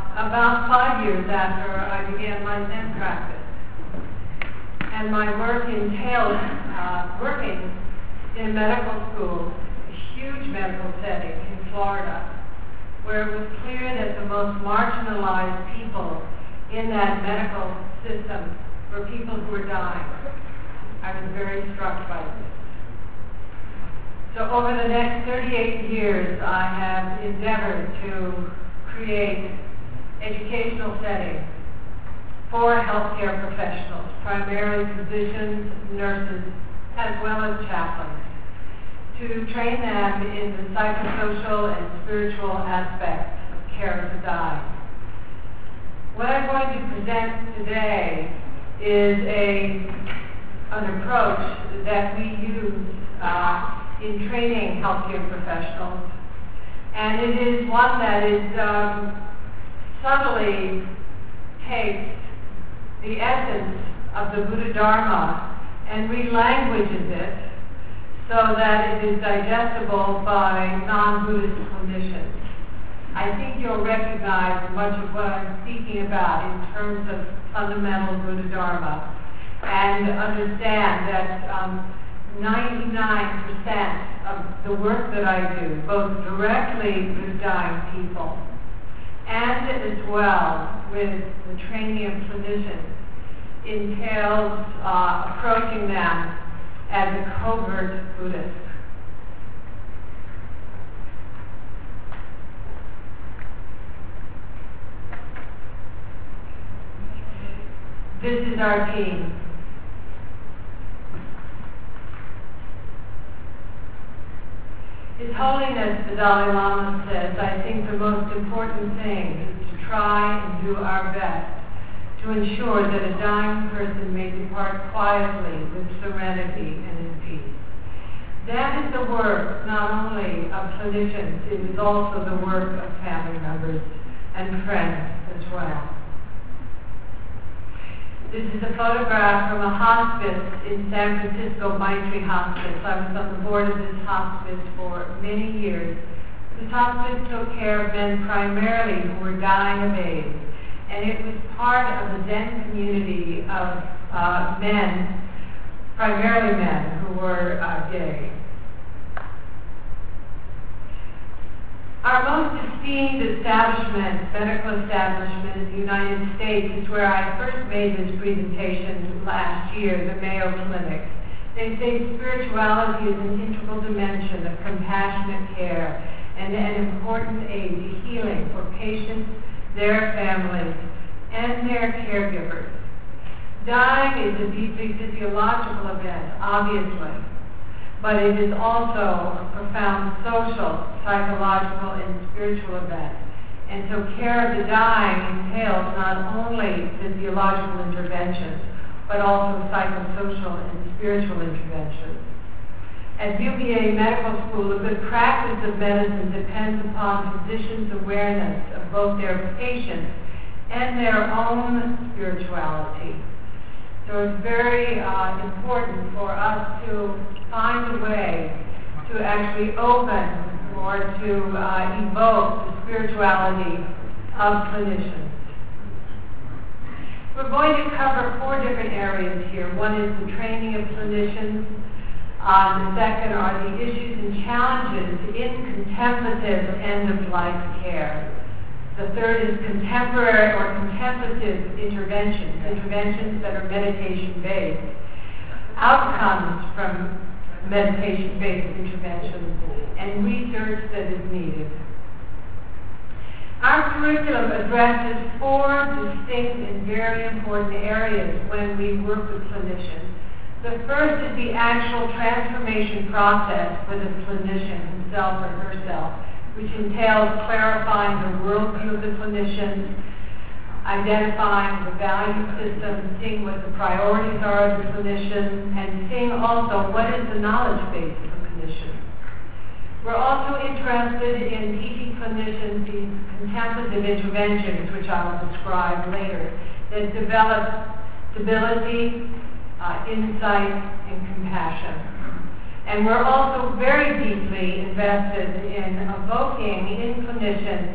about 5 years after I began my Zen practice. And my work entailed working in a medical school, a huge medical setting in Florida, where it was clear that the most marginalized people in that medical system were people who were dying. I was very struck by this. So over the next 38 years, I have endeavored to create educational settings for healthcare professionals, primarily physicians, nurses, as well as chaplains, to train them in the psychosocial and spiritual aspects of care of the dying. What I'm going to present today is an approach that we use in training healthcare professionals, and it is one that is subtly takes the essence of the Buddha Dharma and relanguages it so that it is digestible by non-Buddhist clinicians. I think you'll recognize much of what I'm speaking about in terms of fundamental Buddha Dharma and understand that 99% of the work that I do, both directly with dying people and as well with the training of clinicians, entails approaching them as a covert Buddhist. This is our team. His Holiness the Dalai Lama says, I think the most important thing is to try and do our best to ensure that a dying person may depart quietly with serenity and in peace. That is the work not only of clinicians, it is also the work of family members and friends as well. This is a photograph from a hospice in San Francisco, Maitri Hospice. I was on the board of this hospice for many years. This hospice took care of men primarily who were dying of AIDS, and it was part of the Zen community of men, primarily men who were gay. Our most esteemed establishment, medical establishment in the United States, is where I first made this presentation last year, the Mayo Clinic. They say spirituality is an integral dimension of compassionate care and an important aid to healing for patients, their families, and their caregivers. Dying is a deeply physiological event, obviously, but it is also a profound social, psychological, and spiritual event. And so care of the dying entails not only physiological interventions, but also psychosocial and spiritual interventions. At UVA Medical School, a good practice of medicine depends upon physicians' awareness of both their patients and their own spirituality. So it's very important for us to find a way to actually open or to evoke the spirituality of clinicians. We're going to cover 4 different areas here. One is the training of clinicians. The second are the issues and challenges in contemplative end-of-life care. The third is contemporary or contemplative interventions that are meditation-based, outcomes from meditation-based interventions, and research that is needed. Our curriculum addresses 4 distinct and very important areas when we work with clinicians. The first is the actual transformation process for the clinician himself or herself, which entails clarifying the worldview of the clinician, identifying the value system, seeing what the priorities are of the clinician, and seeing also what is the knowledge base of the clinician. We're also interested in teaching clinicians these contemplative interventions, which I will describe later, that develop stability, insight, and compassion. And we're also very deeply invested in evoking in clinicians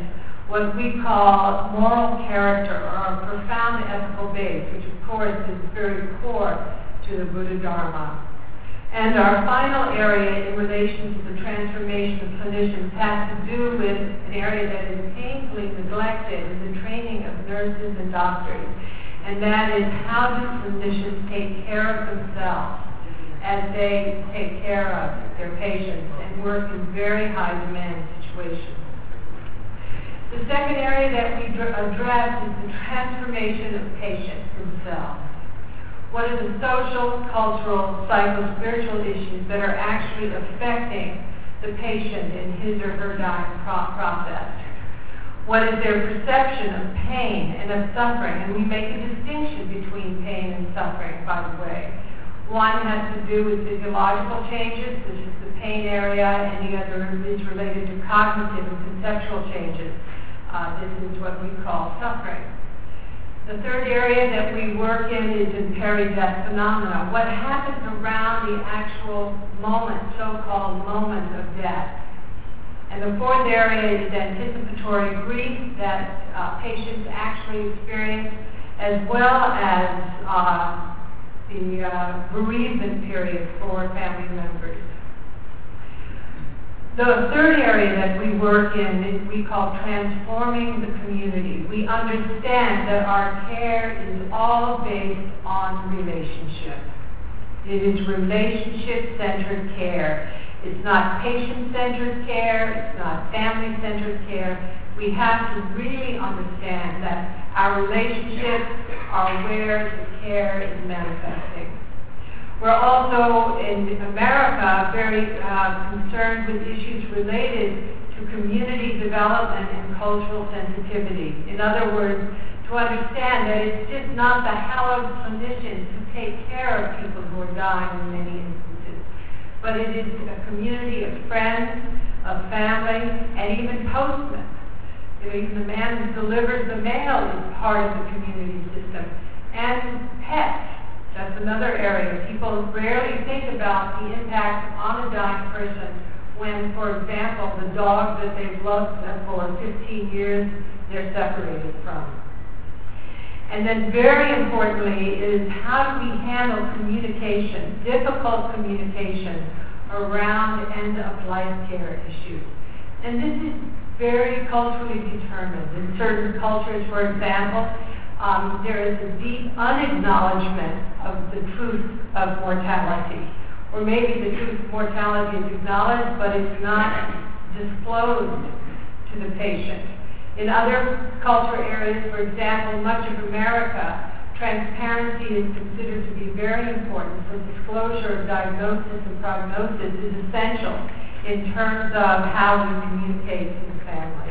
what we call moral character or a profound ethical base, which of course is very core to the Buddha Dharma. And our final area in relation to the transformation of clinicians has to do with an area that is painfully neglected in the training of nurses and doctors, and that is how do clinicians take care of themselves as they take care of their patients and work in very high demand situations. The second area that we address is the transformation of patients themselves. What are the social, cultural, psycho-spiritual issues that are actually affecting the patient in his or her dying process? What is their perception of pain and of suffering? And we make a distinction between pain and suffering, by the way. One has to do with physiological changes, this is the pain area, and the other is related to cognitive and conceptual changes. This is what we call suffering. The third area that we work in is in peri-death phenomena. What happens around the actual moment, so-called moment of death. And the fourth area is anticipatory grief that patients actually experience, as well as the bereavement period for family members. The third area that we work in is we call transforming the community. We understand that our care is all based on relationship. It is relationship-centered care. It's not patient-centered care. It's not family-centered care. We have to really understand that our relationships are where the care is manifesting. We're also, in America, very concerned with issues related to community development and cultural sensitivity. In other words, to understand that it's just not the hallowed clinicians who take care of people who are dying in many instances, but it is a community of friends, of family, and even postmen. Even the man who delivers the mail is part of the community system. And pets. That's another area. People rarely think about the impact on a dying person when, for example, the dog that they've loved for 15 years, they're separated from. And then very importantly is how do we handle communication, difficult communication around end-of-life care issues. And this is very culturally determined. In certain cultures, for example, there is a deep unacknowledgement of the truth of mortality. Or maybe the truth of mortality is acknowledged, but it's not disclosed to the patient. In other cultural areas, for example, much of America, transparency is considered to be very important. So disclosure of diagnosis and prognosis is essential in terms of how we communicate to the family.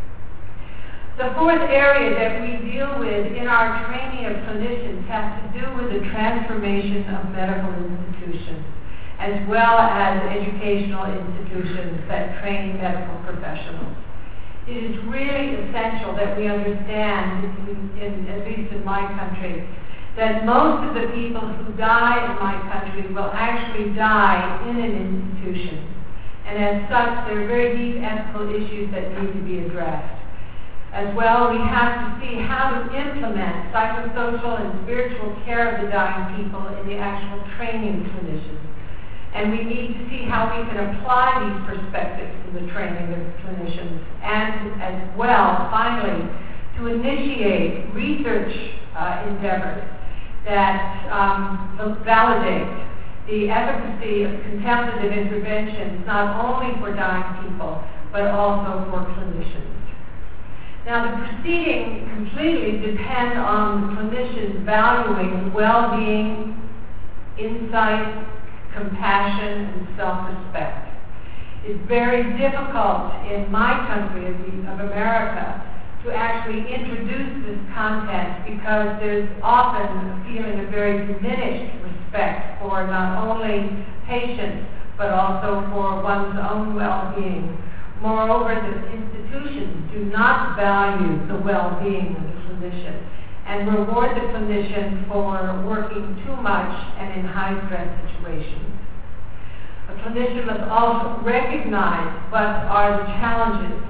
The fourth area that we deal with in our training of clinicians has to do with the transformation of medical institutions, as well as educational institutions that train medical professionals. It is really essential that we understand, at least in my country, that most of the people who die in my country will actually die in an institution. And as such, there are very deep ethical issues that need to be addressed. As well, we have to see how to implement psychosocial and spiritual care of the dying people in the actual training of clinicians. And we need to see how we can apply these perspectives to the training of clinicians, and as well, finally, to initiate research endeavors that validate the efficacy of contemplative interventions, not only for dying people, but also for clinicians. Now, the proceeding completely depends on the clinicians valuing well-being, insight, compassion, and self-respect. It's very difficult in my country of America to actually introduce this content because there's often a feeling of very diminished respect for not only patients, but also for one's own well-being. Moreover, the institutions do not value the well-being of the clinician and reward the clinician for working too much and in high-stress situations. A clinician must also recognize what are the challenges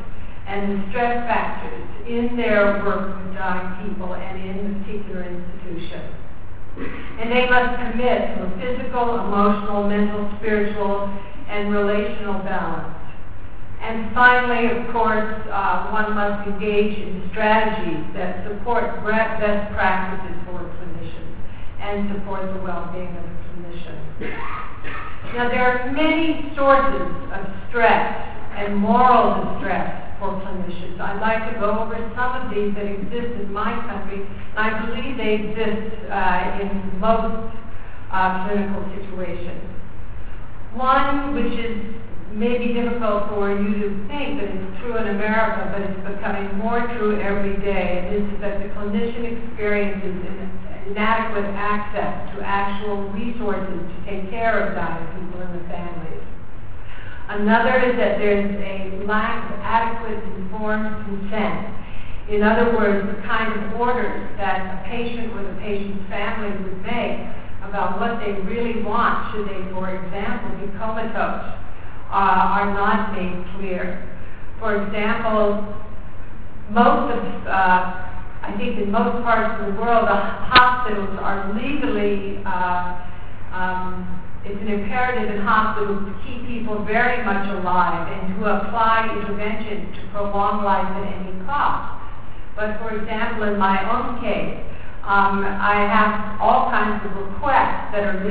and the stress factors in their work with dying people and in the particular institution. And they must commit to a physical, emotional, mental, spiritual, and relational balance. And finally, of course, one must engage in strategies that support best practices for clinicians and support the well-being of the clinician. Now, there are many sources of stress and moral distress for clinicians. I'd like to go over some of these that exist in my country. I believe they exist in most clinical situations. One, which is maybe difficult for you to think that it's true in America, but it's becoming more true every day, and this is that the clinician experiences inadequate access to actual resources to take care of dying people and the families. Another is that there's a lack of adequate informed consent. In other words, the kind of orders that a patient or the patient's family would make about what they really want, should they, for example, be comatose, are not made clear. For example, I think in most parts of the world, the hospitals are legally, it's an imperative in hospitals to keep people very much alive and to apply interventions to prolong life at any cost. But for example, in my own case, I have all kinds of requests that are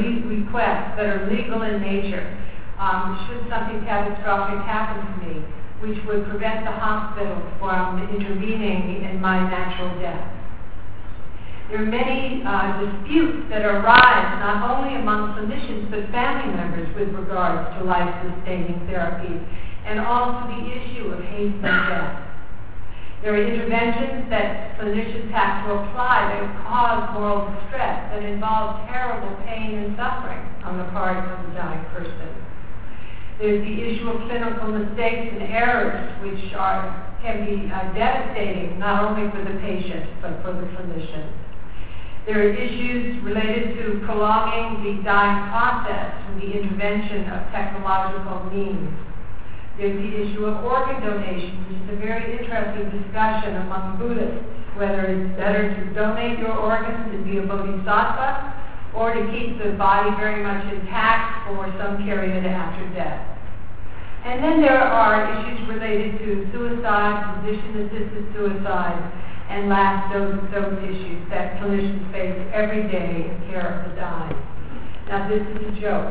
legal in nature. Should something catastrophic happen to me, which would prevent the hospital from intervening in my natural death. There are many disputes that arise not only among clinicians but family members with regards to life-sustaining therapies, and also the issue of haste and death. There are interventions that clinicians have to apply that cause moral distress, that involve terrible pain and suffering on the part of the dying person. There's the issue of clinical mistakes and errors, which can be devastating not only for the patient but for the clinician. There are issues related to prolonging the dying process through the intervention of technological means. There's the issue of organ donation, which is a very interesting discussion among Buddhists, whether it's better to donate your organs and be a bodhisattva or to keep the body very much intact for some period after death. And then there are issues related to suicide, physician-assisted suicide, and last dose issues that clinicians face every day in care of the dying. Now this is a joke.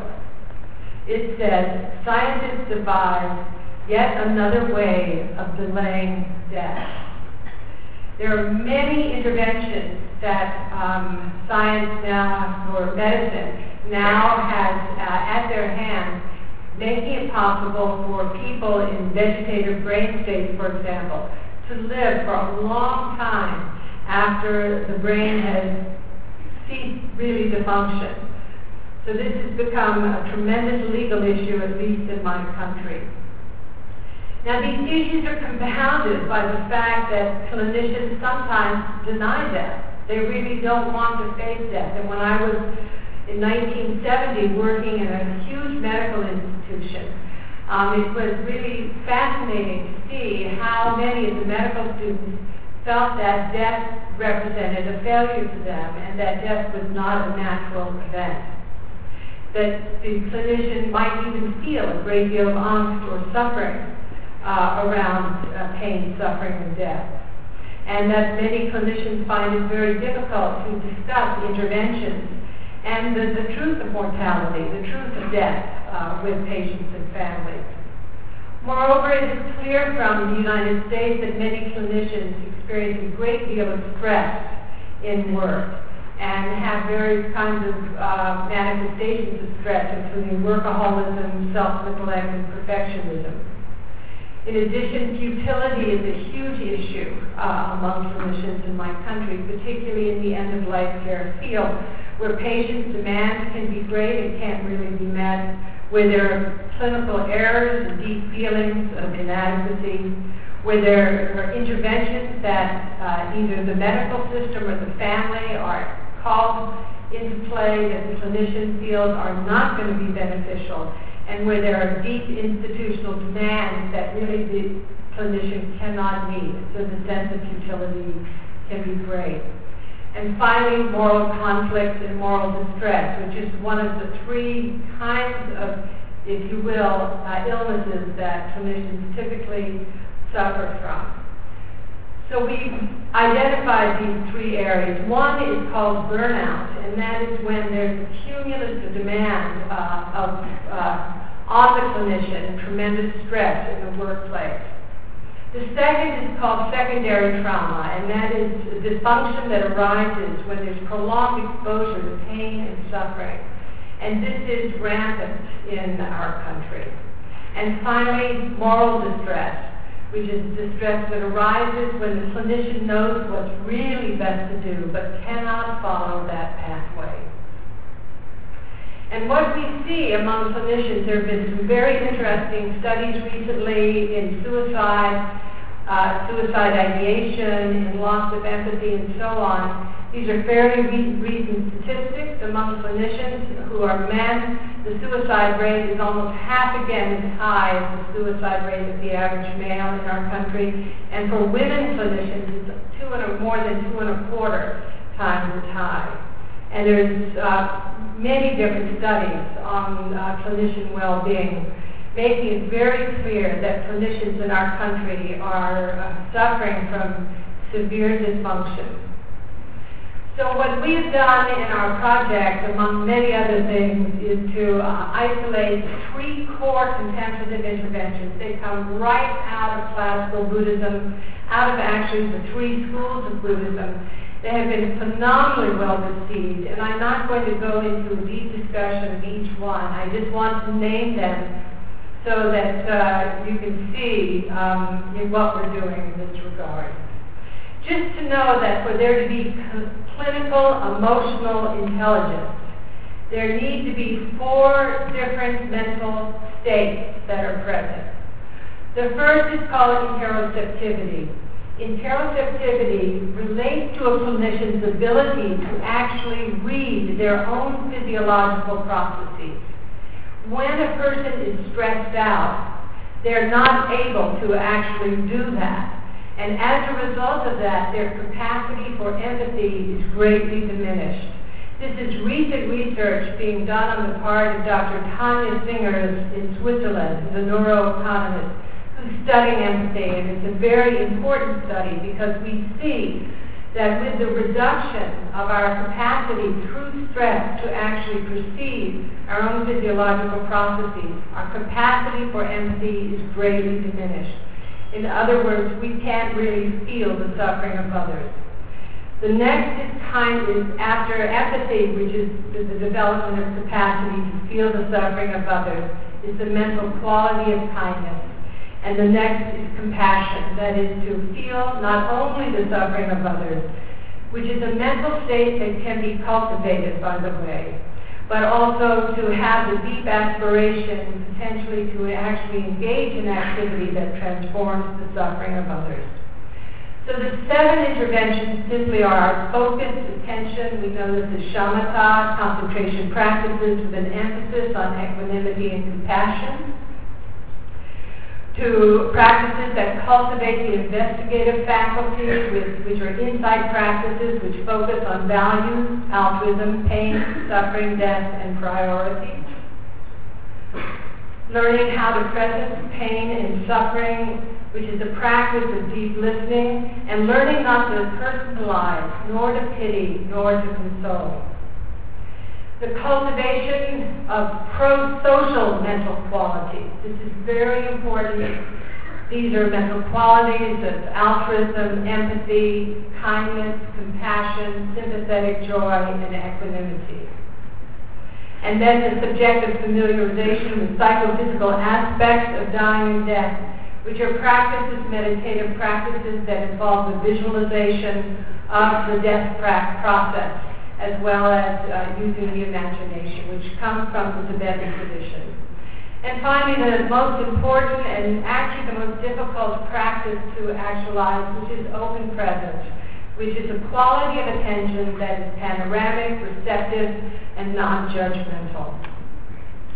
It says, scientists devise yet another way of delaying death. There are many interventions that science now, or medicine, now has at their hands, making it possible for people in vegetative brain states, for example, to live for a long time after the brain has ceased really to function. So this has become a tremendous legal issue, at least in my country. Now these issues are compounded by the fact that clinicians sometimes deny death. They really don't want to face death. And when I was in 1970 working in a huge medical institution, it was really fascinating to see how many of the medical students felt that death represented a failure to them and that death was not a natural event. That the clinician might even feel a great deal of angst or suffering around pain, suffering, and death. And that many clinicians find it very difficult to discuss interventions and the truth of mortality, the truth of death with patients and families. Moreover, it is clear from the United States that many clinicians experience a great deal of stress in work and have various kinds of manifestations of stress, including workaholism, self-neglect, and perfectionism. In addition, futility is a huge issue among clinicians in my country, particularly in the end-of-life care field, where patients' demands can be great and can't really be met, where there are clinical errors and deep feelings of inadequacy, where there are interventions that either the medical system or the family are called into play that the clinician feels are not going to be beneficial, and where there are deep institutional demands that really the clinician cannot meet, so the sense of futility can be great. And finally, moral conflict and moral distress, which is one of the three kinds of, if you will, illnesses that clinicians typically suffer from. So we identified these three areas. One is called burnout, and that is when there's a cumulative demand on the clinician, tremendous stress in the workplace. The second is called secondary trauma, and that is a dysfunction that arises when there's prolonged exposure to pain and suffering. And this is rampant in our country. And finally, moral distress, which is distress that arises when the clinician knows what's really best to do but cannot follow that pathway. And what we see among clinicians, there have been some very interesting studies recently in suicide ideation, in loss of empathy, and so on. These are fairly recent statistics among clinicians who are men. The suicide rate is almost half again as high as the suicide rate of the average male in our country. And for women clinicians, it's more than 2.25 times as high. And there's many different studies on clinician well-being, making it very clear that clinicians in our country are suffering from severe dysfunction. So what we have done in our project, among many other things, is to isolate three core contemplative interventions. They come right out of classical Buddhism, out of actually the three schools of Buddhism. They have been phenomenally well received, and I'm not going to go into a deep discussion of each one. I just want to name them so that you can see what we're doing in this regard. Just to know that for there to be clinical emotional intelligence, there need to be 4 different mental states that are present. The first is called interoceptivity. Interoceptivity relates to a clinician's ability to actually read their own physiological processes. When a person is stressed out, they're not able to actually do that. And as a result of that, their capacity for empathy is greatly diminished. This is recent research being done on the part of Dr. Tanja Singers in Switzerland, who's a neuroeconomist, who's studying empathy. And it's a very important study because we see that with the reduction of our capacity through stress to actually perceive our own physiological processes, our capacity for empathy is greatly diminished. In other words, we can't really feel the suffering of others. The next is after empathy, which is the development of capacity to feel the suffering of others, is the mental quality of kindness. And the next is compassion, that is to feel not only the suffering of others, which is a mental state that can be cultivated, by the way, but also to have the deep aspiration potentially to actually engage in activity that transforms the suffering of others. So the 7 interventions simply are focus, attention, we know this is shamatha, concentration practices with an emphasis on equanimity and compassion, to practices that cultivate the investigative faculties, which are insight practices which focus on values, altruism, pain, suffering, death, and priority. Learning how to presence pain and suffering, which is a practice of deep listening, and learning not to personalize, nor to pity, nor to console. The cultivation of pro-social mental qualities. This is very important. These are mental qualities of altruism, empathy, kindness, compassion, sympathetic joy, and equanimity. And then the subjective familiarization with psychophysical aspects of dying and death, which are practices, meditative practices that involve the visualization of the death process, as well as using the imagination, which comes from the Tibetan tradition. And finally, the most important and actually the most difficult practice to actualize, which is open presence, which is a quality of attention that is panoramic, receptive, and non-judgmental.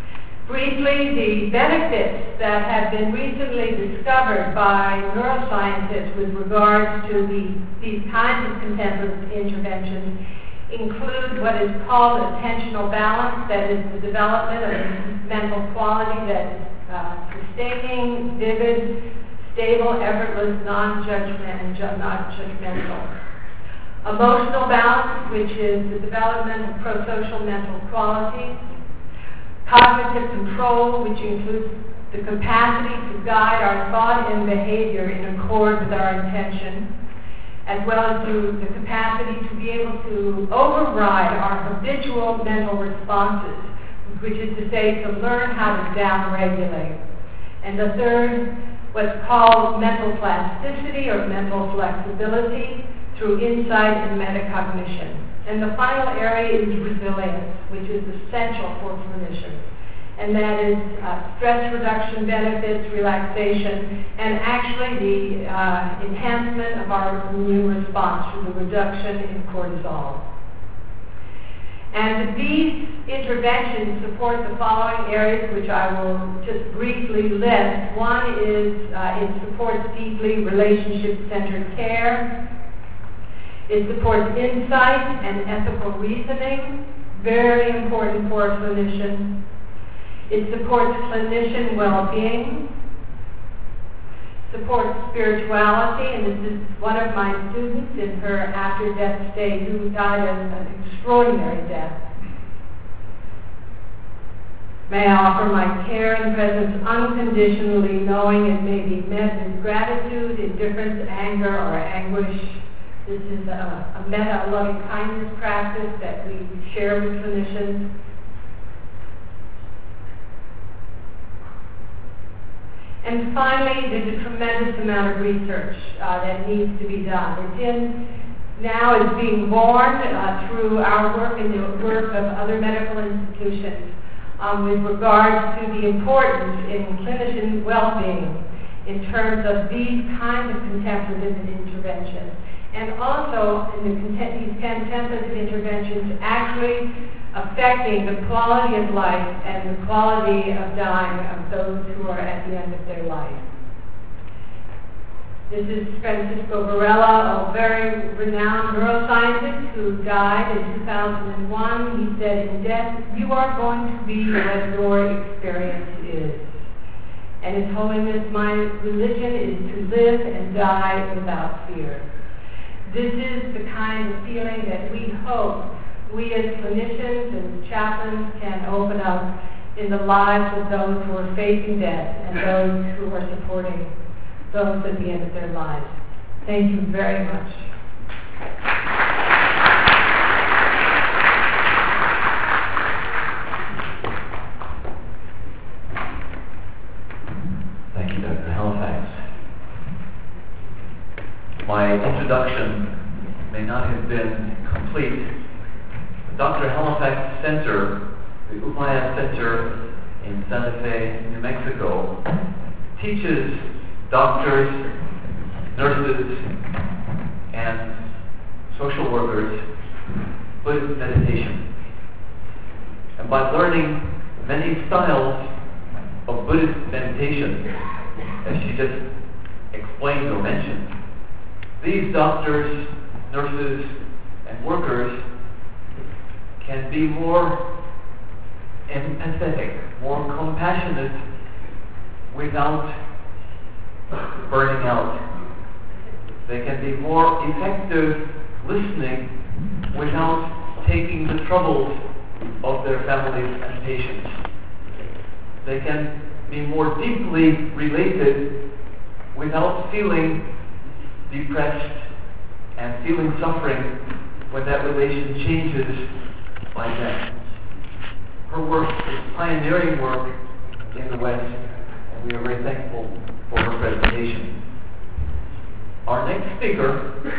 Briefly, the benefits that have been recently discovered by neuroscientists with regards to these kinds of contemplative interventions include what is called attentional balance, that is the development of a mental quality that is sustaining, vivid, stable, effortless, non-judgmental. Emotional balance, which is the development of prosocial mental qualities. Cognitive control, which includes the capacity to guide our thought and behavior in accord with our intention, as well as the capacity to be able to override our habitual mental responses, which is to say, to learn how to downregulate. And the third, what's called mental plasticity or mental flexibility through insight and metacognition. And the final area is resilience, which is essential for clinicians. And that is stress reduction benefits, relaxation, and actually the enhancement of our immune response through the reduction in cortisol. And these interventions support the following areas, which I will just briefly list. One is it supports deeply relationship-centered care. It supports insight and ethical reasoning, very important for a clinician. It supports clinician well-being, supports spirituality, and this is one of my students in her after-death state who died of an extraordinary death. May I offer my care and presence unconditionally, knowing it may be met with gratitude, indifference, anger, or anguish. This is a meta loving kindness practice that we share with clinicians. And finally, there's a tremendous amount of research that needs to be done. Now is being born through our work and the work of other medical institutions with regards to the importance in clinician well-being in terms of these kinds of contemplative interventions. And also in these contemplative interventions actually affecting the quality of life and the quality of dying of those who are at the end of their life. This is Francisco Varela, a very renowned neuroscientist who died in 2001. He said, in death, you are going to be what your experience is. And His Holiness, my religion is to live and die without fear. This is the kind of feeling that we hope we as clinicians and chaplains can open up in the lives of those who are facing death and those who are supporting those at the end of their lives. Thank you very much. Thank you, Dr. Halifax. My introduction may not have been complete. Dr. Halifax Center, the Upaya Center in Santa Fe, New Mexico, teaches doctors, nurses, and social workers Buddhist meditation. And by learning many styles of Buddhist meditation, as she just explained or mentioned, these doctors, nurses, and workers can be more empathetic, more compassionate without burning out. They can be more effective listening without taking the troubles of their families and patients. They can be more deeply related without feeling depressed and feeling suffering when that relation changes like that. Her work is pioneering work in the West, and we are very thankful for her presentation. Our next speaker,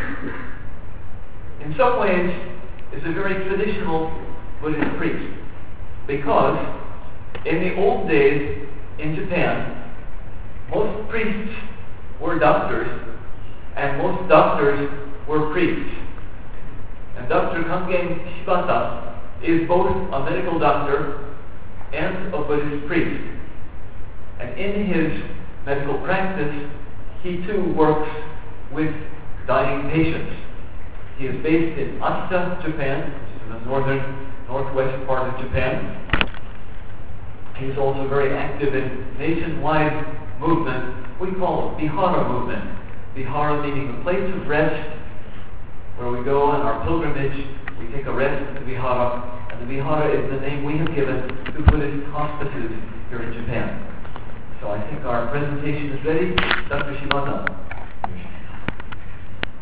in some ways, is a very traditional Buddhist priest, because in the old days in Japan, most priests were doctors, and most doctors were priests. And Dr. Kangen Shibata is both a medical doctor and a Buddhist priest. And in his medical practice, he too works with dying patients. He is based in Asta, Japan, which is in the northwest part of Japan. He is also very active in nationwide movement. We call it Vihara movement. Vihara meaning a place of rest, where we go on our pilgrimage, we take a rest at the Vihara, and the Vihara is the name we have given to Buddhist hospices here in Japan. So I think our presentation is ready. Dr. Shibata.